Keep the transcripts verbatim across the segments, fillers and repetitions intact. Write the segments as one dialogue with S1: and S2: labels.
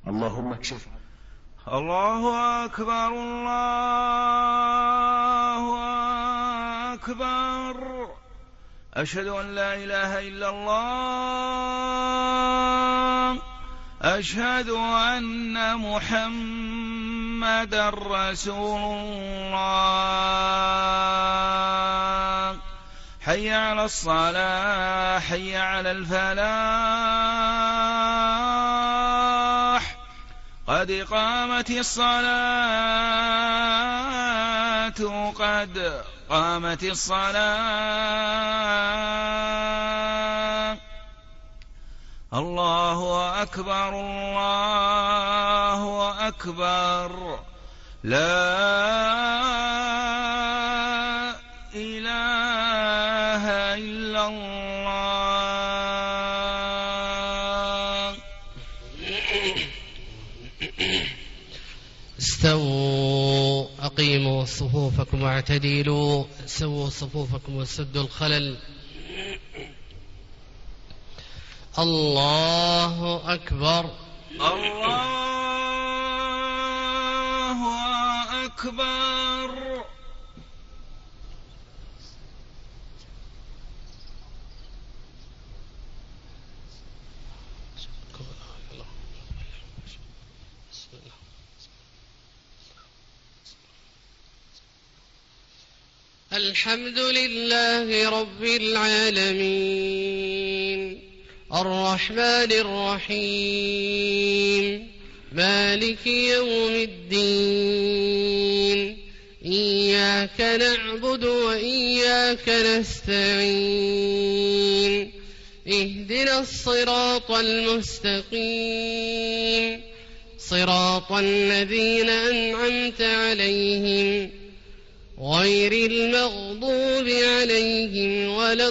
S1: اللهم اكشف.
S2: الله أكبر الله أكبر. أشهد أن لا إله إلا الله. أشهد أن محمدا رسول الله. حي على الصلاة حي على الفلاح. قد قامت الصلاة قد قامت الصلاة. الله أكبر الله أكبر. لا إله إلا الله.
S3: استووا أقيموا صفوفكم واعتدلوا. سووا صفوفكم وسدوا الخلل. الله أكبر
S2: الله أكبر.
S3: الحمد لله رب العالمين الرحمن الرحيم مالك يوم الدين. إياك نعبد وإياك نستعين. اهدنا الصراط المستقيم صراط الذين أنعمت عليهم غير المغضوب عليهم ولا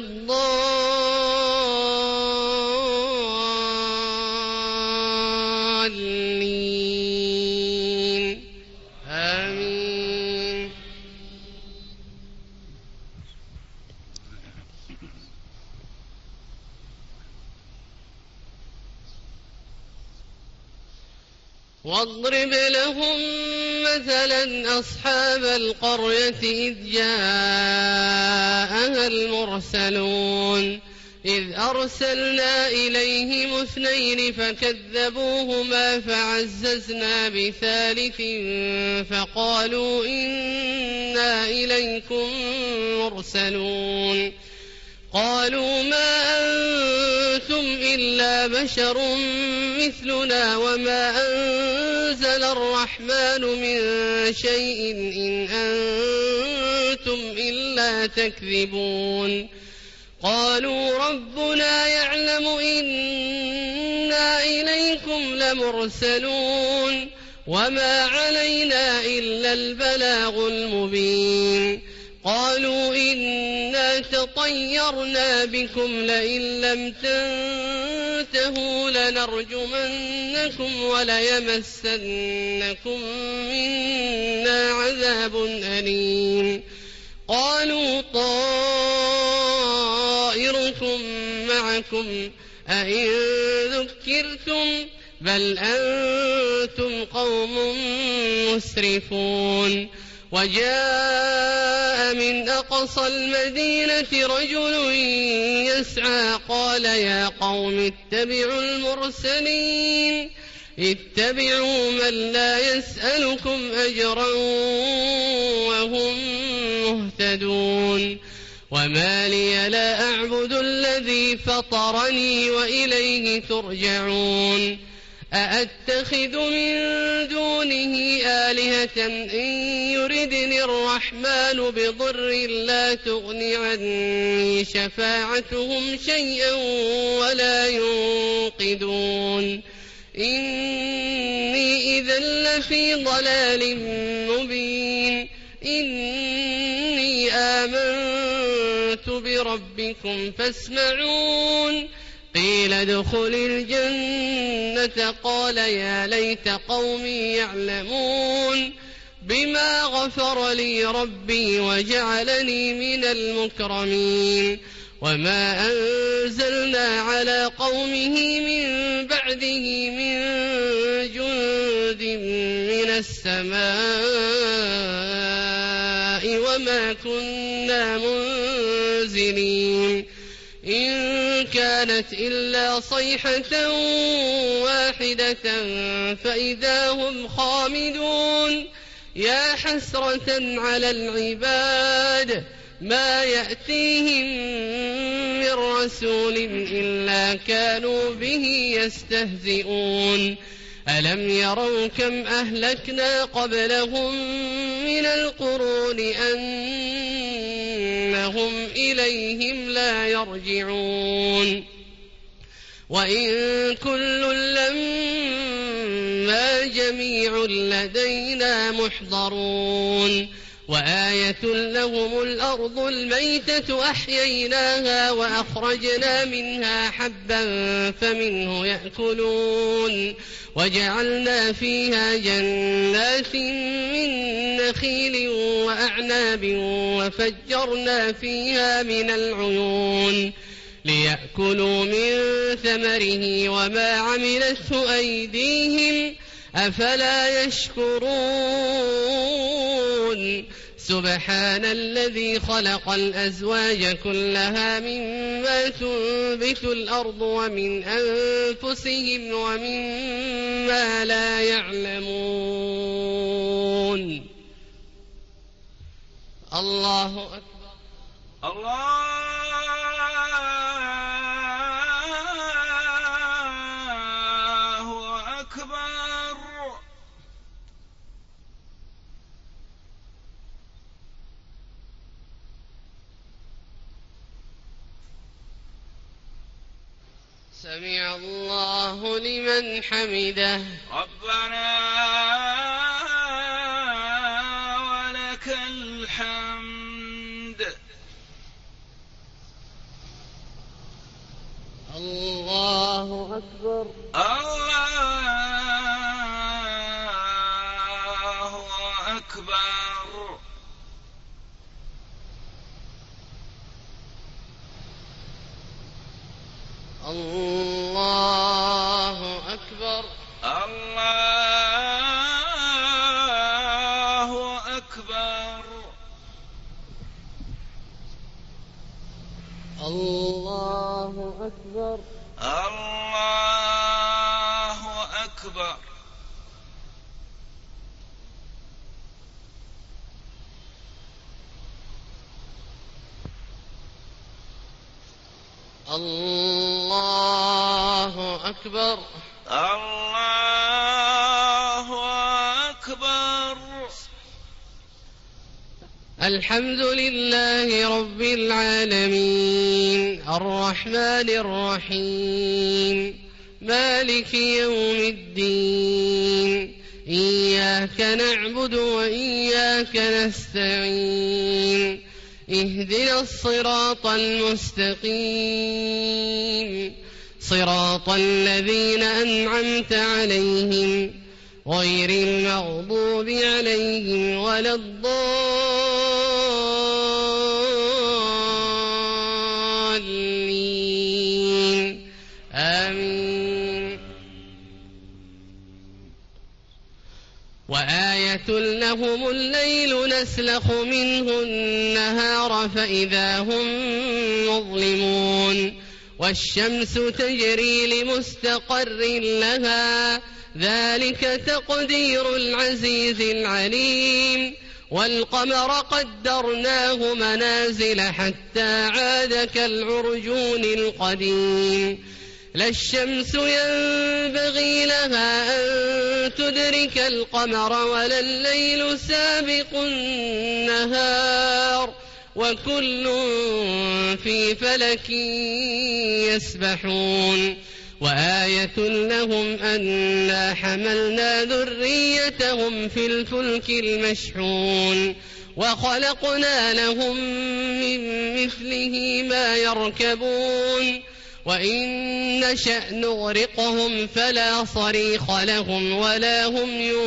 S3: الضالين. آمين. واضرب لهم مثلا أصحاب القرية إذ جاءها المرسلون إذ أرسلنا إليهم اثنين فكذبوهما فعززنا بثالث فقالوا إنا إليكم مرسلون. قالوا ما أنتم إلا بشر مثلنا وما أنزل الرحمن من شيء إن أنتم إلا تكذبون. قالوا ربنا يعلم إنا إليكم لمرسلون وما علينا إلا البلاغ المبين. قالوا إنا تطيرنا بكم لئن لم تنتهوا لنرجمنكم وليمسنكم منا عذاب أليم. قالوا طائركم معكم أئن ذكرتم بل أنتم قوم مسرفون. وجاء من أقصى المدينة رجل يسعى قال يا قوم اتبعوا المرسلين اتبعوا من لا يسألكم أجرا وهم مهتدون. وما لي لا أعبد الذي فطرني وإليه ترجعون. أأتخذ من دونه آلهة إن يردني الرحمن بضر لا تغن عني شفاعتهم شيئا ولا ينقذون. إني إذا لفي ضلال مبين. إني آمنت بربكم فاسمعون. قيل ادخل الجنة قال يا ليت قومي يعلمون بما غفر لي ربي وجعلني من المكرمين. وما أنزلنا على قومه من بعده من جند السماء وما كنا منزلين إن كانت إلا صيحة واحدة فإذا هم خامدون يا حسرة على العباد ما يأتيهم من رسول إلا كانوا به يستهزئون ألم يروا كم أهلكنا قبلهم من القرون أنهم إليهم لا يرجعون وإن كل لما جميع لدينا محضرون وآية لهم الأرض الميتة أحييناها وأخرجنا منها حبا فمنه يأكلون وجعلنا فيها جنات من نخيل وأعناب وفجرنا فيها من العيون ليأكلوا من ثمره وما عملته أيديهم أفلا يشكرون سبحان الذي خلق الأزواج كلها مما تنبت الأرض ومن أنفسهم ومما لا يعلمون الله أكبر
S2: الله أكبر
S3: سمع الله لمن حمده
S2: ربنا ولك الحمد
S3: الله أكبر
S2: الله أكبر
S3: الله أكبر
S2: الله أكبر
S3: الله أكبر
S2: الله أكبر
S3: الله أكبر
S2: الله أكبر
S3: الحمد لله رب العالمين الرحمن الرحيم مالك يوم الدين إياك نعبد وإياك نستعين اهدنا الصراط المستقيم صراط الذين أنعمت عليهم غير المغضوب عليهم ولا الضالين آمين وآية لهم الليل نسلخ منه النهار فإذا هم مظلمون والشمس تجري لمستقر لها ذلك تقدير العزيز العليم والقمر قدرناه منازل حتى عاد كالعرجون القديم لا الشمس ينبغي لها أن تدرك القمر ولا الليل سابق النهار وكل في فلك يسبحون وآية لهم أنا حملنا ذريتهم في الفلك المشحون وخلقنا لهم من مثله ما يركبون وإن نشأ نغرقهم فلا صريخ لهم ولا هم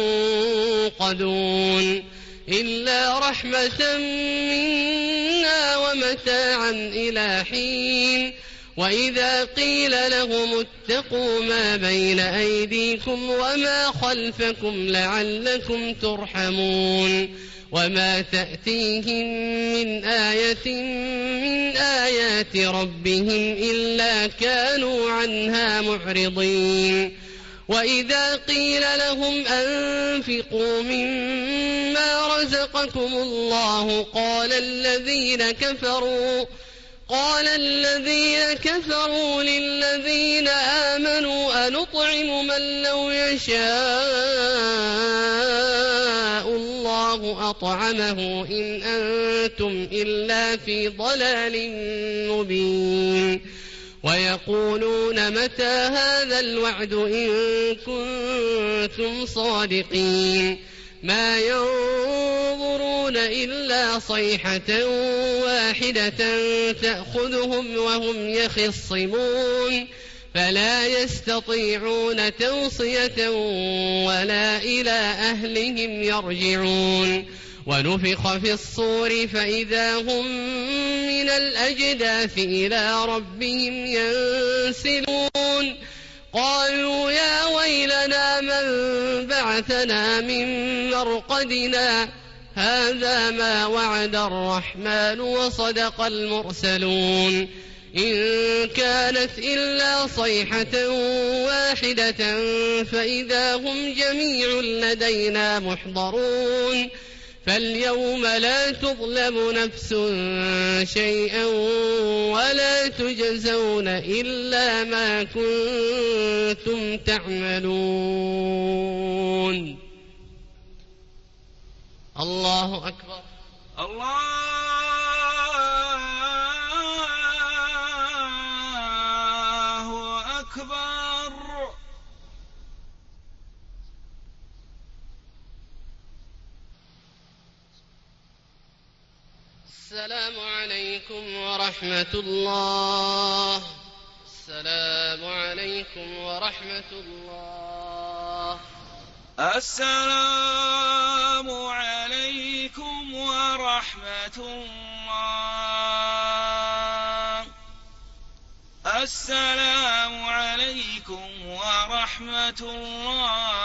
S3: ينقذون إلا رحمة منا ومتاعا إلى حين وإذا قيل لهم اتقوا ما بين أيديكم وما خلفكم لعلكم ترحمون وما تأتيهم من آية من آيات ربهم إلا كانوا عنها معرضين وإذا قيل لهم أنفقوا مما رزقكم الله قال الذين كفروا قال الذين كفروا للذين آمنوا أنطعم من لو يشاء الله أطعمه إن أنتم إلا في ضلال مبين ويقولون متى هذا الوعد إن كنتم صادقين ما ينظرون إلا صيحة واحدة تأخذهم وهم يخصمون فلا يستطيعون توصية ولا إلى أهلهم يرجعون ونفخ في الصور فإذا هم من الأجداث إلى ربهم ينسلون قالوا يا ويلنا من بعثنا من مرقدنا هذا ما وعد الرحمن وصدق المرسلون إن كانت إلا صيحة واحدة فإذا هم جميع لدينا محضرون فاليوم لا تظلم نفس شيئا ولا تجزون إلا ما كنتم تعملون. الله أكبر.
S2: الله أكبر.
S3: السلام عليكم ورحمة الله. السلام عليكم ورحمة الله.
S2: السلام عليكم ورحمة الله. السلام عليكم ورحمة الله